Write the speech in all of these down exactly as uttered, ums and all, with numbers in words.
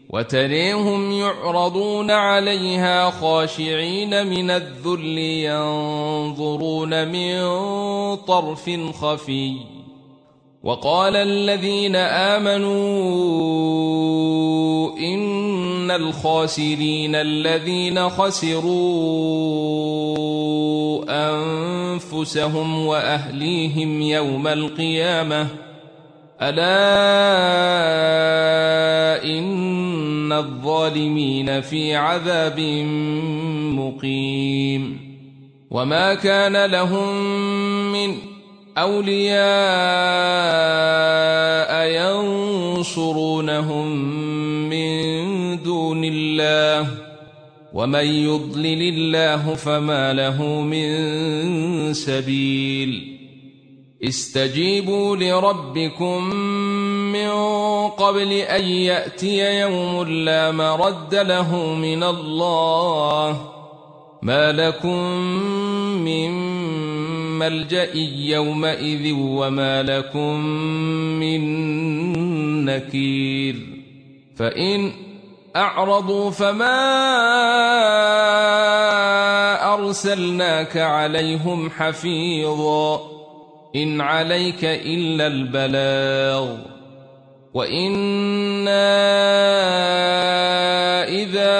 وتريهم يعرضون عليها خاشعين من الذل ينظرون من طرف خفي. وقال الذين آمنوا إن الخاسرين الذين خسروا أنفسهم وأهليهم يوم القيامة ألا إن الظالمين في عذاب مقيم. وما كان لهم من أولياء ينصرونهم من دون الله ومن يضلل الله فما له من سبيل. استجيبوا لربكم من قبل أن يأتي يوم لا مرد له من الله ما لكم من ملجأ يومئذ وما لكم من نكير. فإن أعرضوا فما أرسلناك عليهم حفيظا إن عليك إلا البلاغ وإنا إذا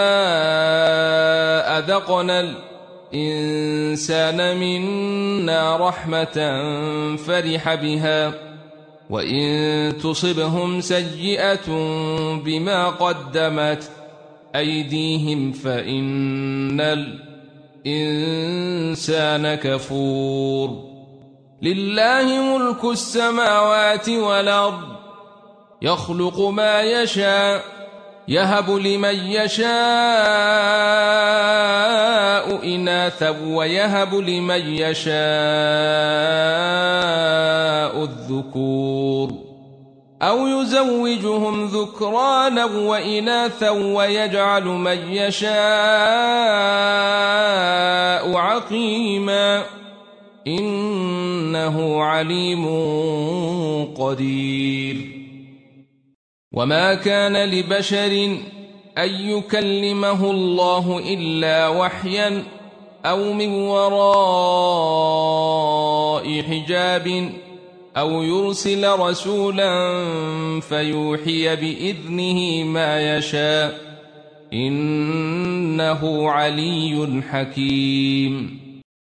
أذقنا الإنسان منا رحمة فرح بها وإن تصبهم سيئة بما قدمت أيديهم فإن الإنسان كفور. لله ملك السماوات والأرض يخلق ما يشاء يهب لمن يشاء إناثا ويهب لمن يشاء الذكور أو يزوجهم ذكرانا وإناثا ويجعل من يشاء عقيما إنه عليم قدير. وما كان لبشر أن يكلمه الله إلا وحيا أو من وراء حجاب أو يرسل رسولا فيوحي بإذنه ما يشاء إنه علي حكيم.